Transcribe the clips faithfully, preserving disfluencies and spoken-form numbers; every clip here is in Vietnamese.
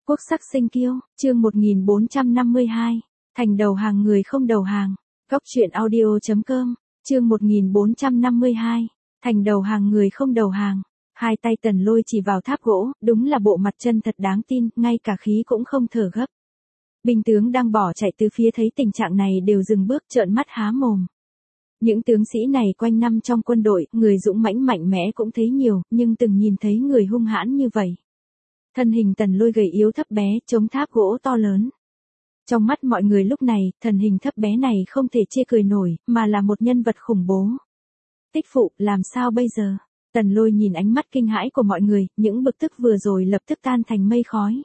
Quốc sắc sinh kiêu, chương một nghìn bốn trăm năm mươi hai, thành đầu hàng người không đầu hàng. Góc truyện audio chấm com, chương một nghìn bốn trăm năm mươi hai, thành đầu hàng người không đầu hàng. Hai tay Tần Lôi chỉ vào tháp gỗ, đúng là bộ mặt chân thật đáng tin, ngay cả khí cũng không thở gấp. Binh tướng đang bỏ chạy từ phía thấy tình trạng này đều dừng bước trợn mắt há mồm. Những tướng sĩ này quanh năm trong quân đội, người dũng mãnh mạnh mẽ cũng thấy nhiều, nhưng từng nhìn thấy người hung hãn như vậy. Thân hình Tần Lôi gầy yếu thấp bé, chống tháp gỗ to lớn. Trong mắt mọi người lúc này, thần hình thấp bé này không thể chê cười nổi, mà là một nhân vật khủng bố. Tích phụ, làm sao bây giờ? Tần Lôi nhìn ánh mắt kinh hãi của mọi người, những bực tức vừa rồi lập tức tan thành mây khói.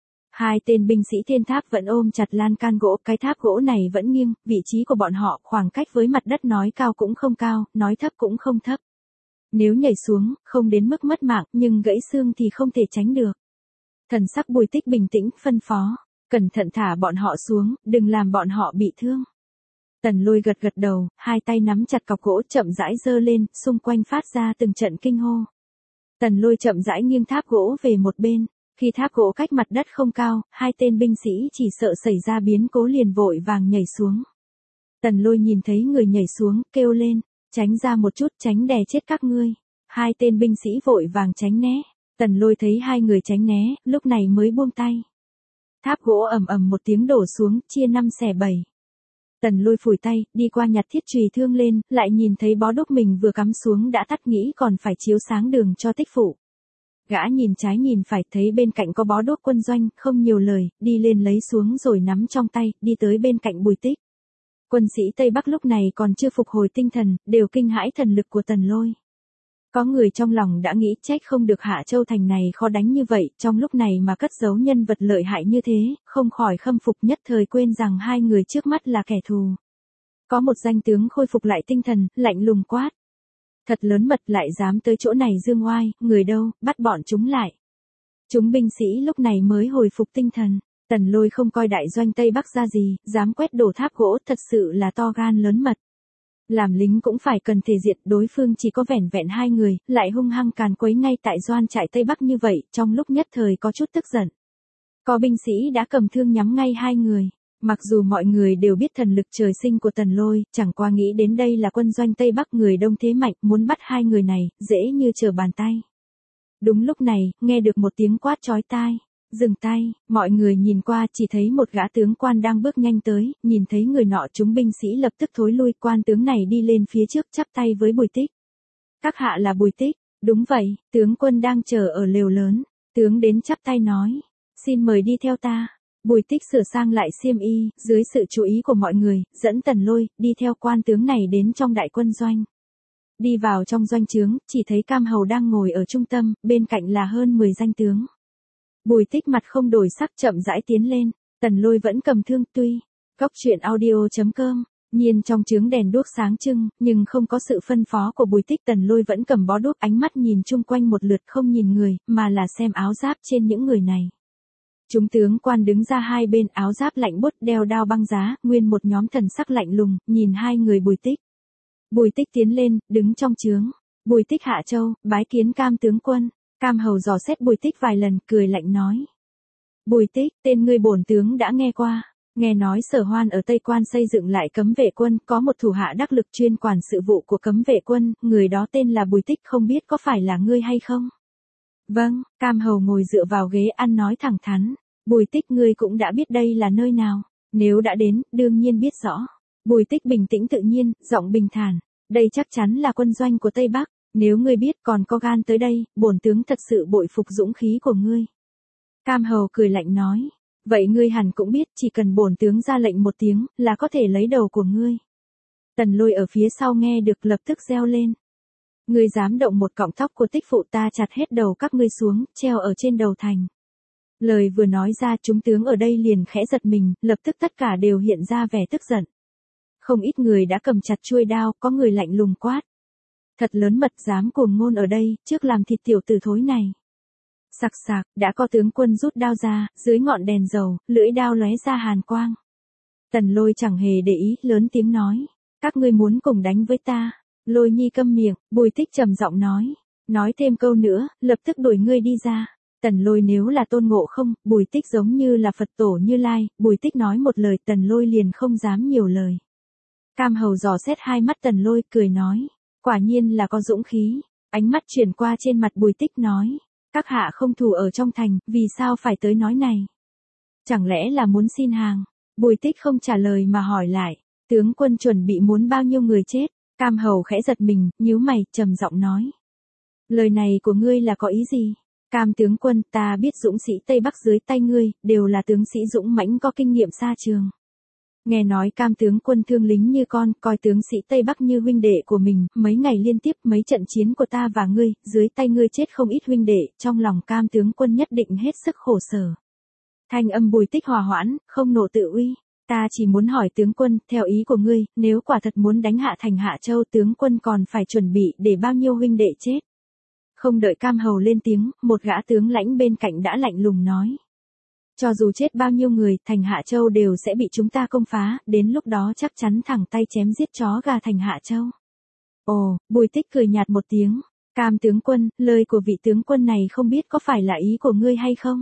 Hai tên binh sĩ thiên tháp vẫn ôm chặt lan can gỗ, cái tháp gỗ này vẫn nghiêng, vị trí của bọn họ khoảng cách với mặt đất nói cao cũng không cao, nói thấp cũng không thấp. Nếu nhảy xuống, không đến mức mất mạng, nhưng gãy xương thì không thể tránh được. Thần sắc Bùi Tích bình tĩnh, phân phó, cẩn thận thả bọn họ xuống, đừng làm bọn họ bị thương. Tần Lôi gật gật đầu, hai tay nắm chặt cọc gỗ chậm rãi giơ lên, xung quanh phát ra từng trận kinh hô. Tần Lôi chậm rãi nghiêng tháp gỗ về một bên, khi tháp gỗ cách mặt đất không cao, hai tên binh sĩ chỉ sợ xảy ra biến cố liền vội vàng nhảy xuống. Tần Lôi nhìn thấy người nhảy xuống, kêu lên, tránh ra một chút, tránh đè chết các ngươi. Hai tên binh sĩ vội vàng tránh né. Tần Lôi thấy hai người tránh né, lúc này mới buông tay. Tháp gỗ ầm ầm một tiếng đổ xuống, chia năm xẻ bảy. Tần Lôi phủi tay, đi qua nhặt thiết chùy thương lên, lại nhìn thấy bó đuốc mình vừa cắm xuống đã tắt, nghĩ còn phải chiếu sáng đường cho Tích phụ. Gã nhìn trái nhìn phải, thấy bên cạnh có bó đuốc quân doanh, không nhiều lời, đi lên lấy xuống rồi nắm trong tay, đi tới bên cạnh Bùi Tích. Quân sĩ Tây Bắc lúc này còn chưa phục hồi tinh thần, đều kinh hãi thần lực của Tần Lôi. Có người trong lòng đã nghĩ trách không được Hạ Châu thành này khó đánh như vậy, trong lúc này mà cất giấu nhân vật lợi hại như thế, không khỏi khâm phục, nhất thời quên rằng hai người trước mắt là kẻ thù. Có một danh tướng khôi phục lại tinh thần, lạnh lùng quát. Thật lớn mật, lại dám tới chỗ này dương oai, người đâu, bắt bọn chúng lại. Chúng binh sĩ lúc này mới hồi phục tinh thần. Tần Lôi không coi đại doanh Tây Bắc ra gì, dám quét đổ tháp gỗ, thật sự là to gan lớn mật. Làm lính cũng phải cần thể diện, đối phương chỉ có vẻn vẹn hai người, lại hung hăng càn quấy ngay tại doanh trại Tây Bắc như vậy, trong lúc nhất thời có chút tức giận. Có binh sĩ đã cầm thương nhắm ngay hai người. Mặc dù mọi người đều biết thần lực trời sinh của Tần Lôi, chẳng qua nghĩ đến đây là quân doanh Tây Bắc người đông thế mạnh, muốn bắt hai người này, dễ như trở bàn tay. Đúng lúc này, nghe được một tiếng quát chói tai. Dừng tay, mọi người nhìn qua chỉ thấy một gã tướng quan đang bước nhanh tới, nhìn thấy người nọ chúng binh sĩ lập tức thối lui, quan tướng này đi lên phía trước chắp tay với Bùi Tích. Các hạ là Bùi Tích, đúng vậy, tướng quân đang chờ ở lều lớn, tướng đến chắp tay nói, xin mời đi theo ta. Bùi Tích sửa sang lại xiêm y, dưới sự chú ý của mọi người, dẫn Tần Lôi, đi theo quan tướng này đến trong đại quân doanh. Đi vào trong doanh trướng, chỉ thấy Cam Hầu đang ngồi ở trung tâm, bên cạnh là hơn mười danh tướng. Bùi Tích mặt không đổi sắc chậm rãi tiến lên, Tần Lôi vẫn cầm thương tuy. Góc truyện audio chấm com, nhiên trong trướng đèn đuốc sáng trưng, nhưng không có sự phân phó của Bùi Tích, Tần Lôi vẫn cầm bó đuốc, ánh mắt nhìn chung quanh một lượt, không nhìn người, mà là xem áo giáp trên những người này. Chúng tướng quan đứng ra hai bên, áo giáp lạnh buốt, đeo đao băng giá, nguyên một nhóm thần sắc lạnh lùng, nhìn hai người Bùi Tích. Bùi Tích tiến lên, đứng trong trướng. Bùi Tích Hạ Châu, bái kiến Cam tướng quân. Cam Hầu dò xét Bùi Tích vài lần, cười lạnh nói. Bùi Tích, tên ngươi bổn tướng đã nghe qua. Nghe nói Sở Hoan ở Tây Quan xây dựng lại cấm vệ quân, có một thủ hạ đắc lực chuyên quản sự vụ của cấm vệ quân, người đó tên là Bùi Tích, không biết có phải là ngươi hay không? Vâng, Cam Hầu ngồi dựa vào ghế ăn nói thẳng thắn. Bùi Tích, ngươi cũng đã biết đây là nơi nào. Nếu đã đến, đương nhiên biết rõ. Bùi Tích bình tĩnh tự nhiên, giọng bình thản. Đây chắc chắn là quân doanh của Tây Bắc. Nếu ngươi biết còn có gan tới đây, bổn tướng thật sự bội phục dũng khí của ngươi. Cam Hầu cười lạnh nói. Vậy ngươi hẳn cũng biết, chỉ cần bổn tướng ra lệnh một tiếng, là có thể lấy đầu của ngươi. Tần Lôi ở phía sau nghe được lập tức reo lên. Ngươi dám động một cọng tóc của Tích phụ, ta chặt hết đầu các ngươi xuống, treo ở trên đầu thành. Lời vừa nói ra, chúng tướng ở đây liền khẽ giật mình, lập tức tất cả đều hiện ra vẻ tức giận. Không ít người đã cầm chặt chuôi đao, có người lạnh lùng quát. Thật lớn mật, dám cuồng ngôn ở đây, trước làm thịt tiểu tử thối này. Sặc sạc, đã có tướng quân rút đao ra, dưới ngọn đèn dầu, lưỡi đao lóe ra hàn quang. Tần Lôi chẳng hề để ý, lớn tiếng nói. Các ngươi muốn cùng đánh với ta. Lôi Nhi câm miệng, Bùi Tích trầm giọng nói. Nói thêm câu nữa, lập tức đuổi ngươi đi ra. Tần Lôi nếu là Tôn Ngộ Không, Bùi Tích giống như là Phật tổ Như Lai, Bùi Tích nói một lời Tần Lôi liền không dám nhiều lời. Cam Hầu dò xét hai mắt Tần Lôi, cười nói, quả nhiên là có dũng khí, ánh mắt chuyển qua trên mặt Bùi Tích nói, các hạ không thù ở trong thành, vì sao phải tới nói này? Chẳng lẽ là muốn xin hàng? Bùi Tích không trả lời mà hỏi lại, tướng quân chuẩn bị muốn bao nhiêu người chết? Cam Hầu khẽ giật mình, nhíu mày, trầm giọng nói. Lời này của ngươi là có ý gì? Cam tướng quân, ta biết dũng sĩ Tây Bắc dưới tay ngươi, đều là tướng sĩ dũng mãnh có kinh nghiệm xa trường. Nghe nói Cam tướng quân thương lính như con, coi tướng sĩ Tây Bắc như huynh đệ của mình, mấy ngày liên tiếp mấy trận chiến của ta và ngươi, dưới tay ngươi chết không ít huynh đệ, trong lòng Cam tướng quân nhất định hết sức khổ sở. Thanh âm Bùi Tích hòa hoãn, không nộ tự uy. Ta chỉ muốn hỏi tướng quân, theo ý của ngươi, nếu quả thật muốn đánh hạ thành Hạ Châu, tướng quân còn phải chuẩn bị để bao nhiêu huynh đệ chết? Không đợi Cam Hầu lên tiếng, một gã tướng lãnh bên cạnh đã lạnh lùng nói. Cho dù chết bao nhiêu người, thành Hạ Châu đều sẽ bị chúng ta công phá, đến lúc đó chắc chắn thẳng tay chém giết chó gà thành Hạ Châu. Ồ, Bùi Tích cười nhạt một tiếng. Cam tướng quân, lời của vị tướng quân này không biết có phải là ý của ngươi hay không?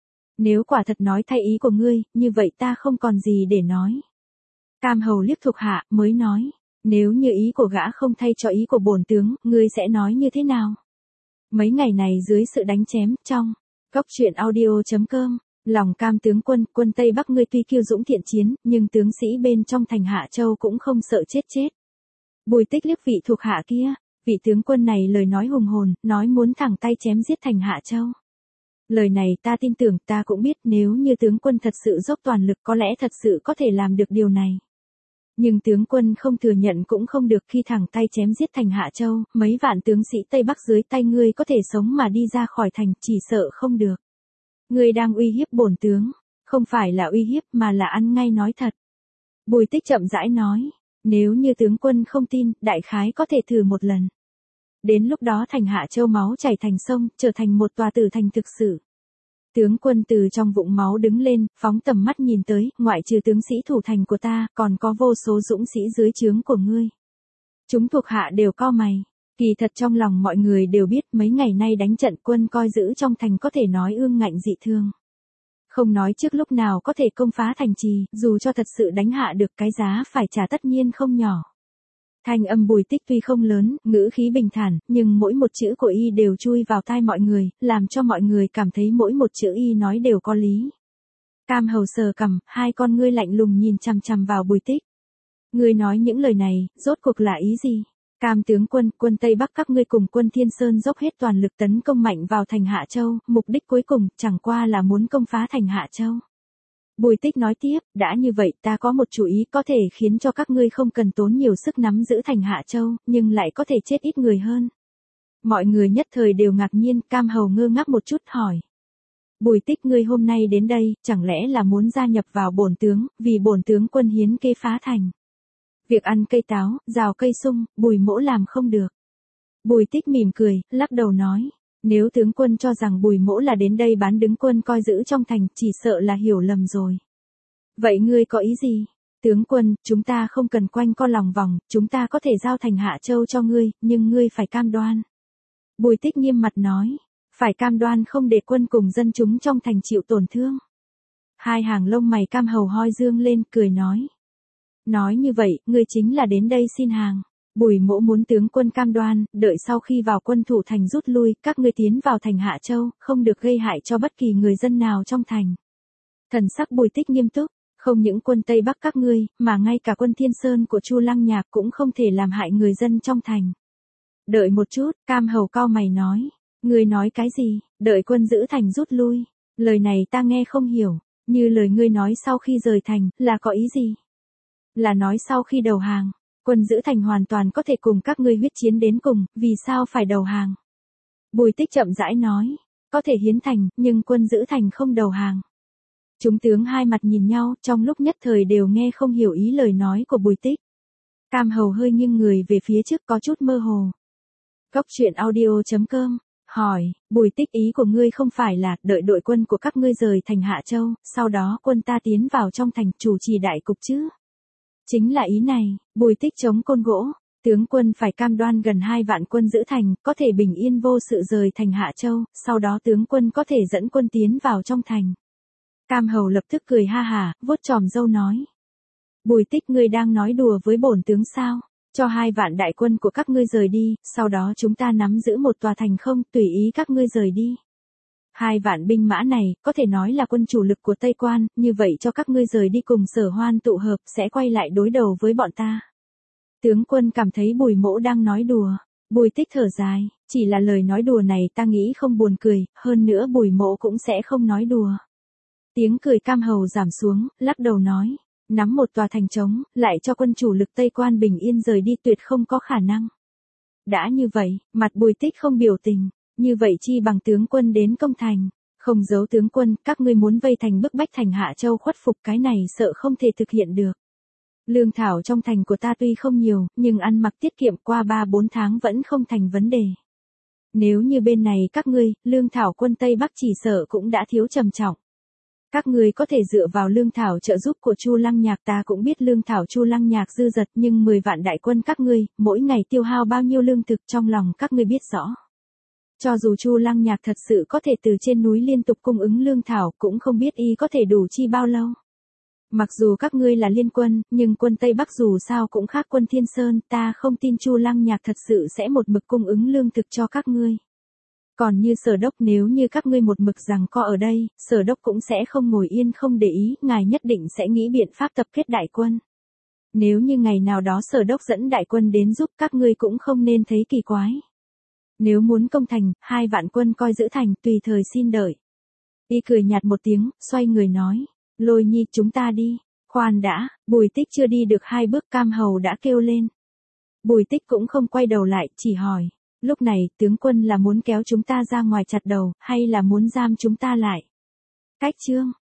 Nếu quả thật nói thay ý của ngươi, như vậy ta không còn gì để nói. Cam Hầu liếc thuộc hạ, mới nói, nếu như ý của gã không thay cho ý của bổn tướng, ngươi sẽ nói như thế nào? Mấy ngày này dưới sự đánh chém, trong góc truyện audio chấm com, lòng Cam tướng quân, quân Tây Bắc ngươi tuy kiêu dũng thiện chiến, nhưng tướng sĩ bên trong thành Hạ Châu cũng không sợ chết chết. Bùi Tích liếc vị thuộc hạ kia, vị tướng quân này lời nói hùng hồn, nói muốn thẳng tay chém giết thành Hạ Châu. Lời này ta tin tưởng, ta cũng biết nếu như tướng quân thật sự dốc toàn lực có lẽ thật sự có thể làm được điều này. Nhưng tướng quân không thừa nhận cũng không được, khi thẳng tay chém giết thành Hạ Châu, mấy vạn tướng sĩ Tây Bắc dưới tay ngươi có thể sống mà đi ra khỏi thành, chỉ sợ không được. Ngươi đang uy hiếp bổn tướng, không phải là uy hiếp mà là ăn ngay nói thật. Bùi Tích chậm rãi nói, nếu như tướng quân không tin, đại khái có thể thử một lần. Đến lúc đó thành Hạ Châu máu chảy thành sông, trở thành một tòa tử thành thực sự. Tướng quân từ trong vũng máu đứng lên, phóng tầm mắt nhìn tới, ngoại trừ tướng sĩ thủ thành của ta, còn có vô số dũng sĩ dưới trướng của ngươi. Chúng thuộc hạ đều cau mày. Kỳ thật trong lòng mọi người đều biết mấy ngày nay đánh trận quân coi giữ trong thành có thể nói ương ngạnh dị thương. Không nói trước lúc nào có thể công phá thành trì, dù cho thật sự đánh hạ được cái giá phải trả tất nhiên không nhỏ. Thanh âm Bùi Tích tuy không lớn, ngữ khí bình thản, nhưng mỗi một chữ của y đều chui vào tai mọi người, làm cho mọi người cảm thấy mỗi một chữ y nói đều có lý. Cam Hầu sờ cằm, hai con ngươi lạnh lùng nhìn chằm chằm vào Bùi Tích. Ngươi nói những lời này, rốt cuộc là ý gì? Cam tướng quân, quân Tây Bắc các ngươi cùng quân Thiên Sơn dốc hết toàn lực tấn công mạnh vào thành Hạ Châu, mục đích cuối cùng chẳng qua là muốn công phá thành Hạ Châu. Bùi Tích nói tiếp, đã như vậy ta có một chủ ý có thể khiến cho các ngươi không cần tốn nhiều sức nắm giữ thành Hạ Châu, nhưng lại có thể chết ít người hơn. Mọi người nhất thời đều ngạc nhiên, Cam Hầu ngơ ngác một chút hỏi. Bùi Tích ngươi hôm nay đến đây, chẳng lẽ là muốn gia nhập vào bổn tướng, vì bổn tướng quân hiến kế phá thành. Việc ăn cây táo, rào cây sung, Bùi mỗ làm không được. Bùi Tích mỉm cười, lắc đầu nói. Nếu tướng quân cho rằng Bùi mỗ là đến đây bán đứng quân coi giữ trong thành, chỉ sợ là hiểu lầm rồi. Vậy ngươi có ý gì? Tướng quân, chúng ta không cần quanh co lòng vòng, chúng ta có thể giao thành Hạ Châu cho ngươi, nhưng ngươi phải cam đoan. Bùi Tích nghiêm mặt nói, phải cam đoan không để quân cùng dân chúng trong thành chịu tổn thương. Hai hàng lông mày Cam Hầu hoi dương lên, cười nói. Nói như vậy, ngươi chính là đến đây xin hàng. Bùi mỗ muốn tướng quân cam đoan, đợi sau khi vào quân thủ thành rút lui, các ngươi tiến vào thành Hạ Châu, không được gây hại cho bất kỳ người dân nào trong thành. Thần sắc Bùi Tích nghiêm túc, không những quân Tây Bắc các ngươi, mà ngay cả quân Thiên Sơn của Chu Lăng Nhạc cũng không thể làm hại người dân trong thành. Đợi một chút, Cam Hầu cau mày nói, ngươi nói cái gì, đợi quân giữ thành rút lui, lời này ta nghe không hiểu, như lời ngươi nói sau khi rời thành, là có ý gì? Là nói sau khi đầu hàng. Quân giữ thành hoàn toàn có thể cùng các ngươi huyết chiến đến cùng, vì sao phải đầu hàng? Bùi Tích chậm rãi nói, có thể hiến thành, nhưng quân giữ thành không đầu hàng. Chúng tướng hai mặt nhìn nhau, trong lúc nhất thời đều nghe không hiểu ý lời nói của Bùi Tích. Cam Hầu hơi nghiêng người về phía trước có chút mơ hồ. Góc truyện audio chấm com, hỏi, Bùi Tích ý của ngươi không phải là đợi đội quân của các ngươi rời thành Hạ Châu, sau đó quân ta tiến vào trong thành chủ trì đại cục chứ? Chính là ý này, Bùi Tích chống côn gỗ. Tướng quân phải cam đoan gần hai vạn quân giữ thành, có thể bình yên vô sự rời thành Hạ Châu, sau đó tướng quân có thể dẫn quân tiến vào trong thành. Cam Hầu lập tức cười ha hả, vuốt chòm râu nói. Bùi Tích, ngươi đang nói đùa với bổn tướng sao? Cho hai vạn đại quân của các ngươi rời đi, sau đó chúng ta nắm giữ một tòa thành không, tùy ý các ngươi rời đi. Hai vạn binh mã này, có thể nói là quân chủ lực của Tây Quan, như vậy cho các ngươi rời đi cùng Sở Hoan tụ hợp, sẽ quay lại đối đầu với bọn ta. Tướng quân cảm thấy Bùi Mỗ đang nói đùa. Bùi Tích thở dài, chỉ là lời nói đùa này ta nghĩ không buồn cười, hơn nữa Bùi Mỗ cũng sẽ không nói đùa. Tiếng cười Cam Hầu giảm xuống, lắc đầu nói, nắm một tòa thành trống, lại cho quân chủ lực Tây Quan bình yên rời đi tuyệt không có khả năng. Đã như vậy, mặt Bùi Tích không biểu tình, như vậy chi bằng tướng quân đến công thành, không giấu tướng quân, các ngươi muốn vây thành bức bách thành Hạ Châu khuất phục, cái này sợ không thể thực hiện được. Lương thảo trong thành của ta tuy không nhiều, nhưng ăn mặc tiết kiệm qua ba bốn tháng vẫn không thành vấn đề. Nếu như bên này các ngươi, lương thảo quân Tây Bắc chỉ sợ cũng đã thiếu trầm trọng. Các ngươi có thể dựa vào lương thảo trợ giúp của Chu Lăng Nhạc, ta cũng biết lương thảo Chu Lăng Nhạc dư dật, nhưng mười vạn đại quân các ngươi, mỗi ngày tiêu hao bao nhiêu lương thực trong lòng các ngươi biết rõ. Cho dù Chu Lăng Nhạc thật sự có thể từ trên núi liên tục cung ứng lương thảo, cũng không biết y có thể đủ chi bao lâu. Mặc dù các ngươi là liên quân, nhưng quân Tây Bắc dù sao cũng khác quân Thiên Sơn, ta không tin Chu Lăng Nhạc thật sự sẽ một mực cung ứng lương thực cho các ngươi. Còn như Sở Đốc, nếu như các ngươi một mực giằng co ở đây, Sở Đốc cũng sẽ không ngồi yên không để ý, ngài nhất định sẽ nghĩ biện pháp tập kết đại quân. Nếu như ngày nào đó Sở Đốc dẫn đại quân đến giúp, các ngươi cũng không nên thấy kỳ quái. Nếu muốn công thành, hai vạn quân coi giữ thành, tùy thời xin đợi. Y cười nhạt một tiếng, xoay người nói, Lôi Nhi, chúng ta đi. Khoan đã, Bùi Tích chưa đi được hai bước, Cam Hầu đã kêu lên. Bùi Tích cũng không quay đầu lại, chỉ hỏi, lúc này tướng quân là muốn kéo chúng ta ra ngoài chặt đầu, hay là muốn giam chúng ta lại? Cách chương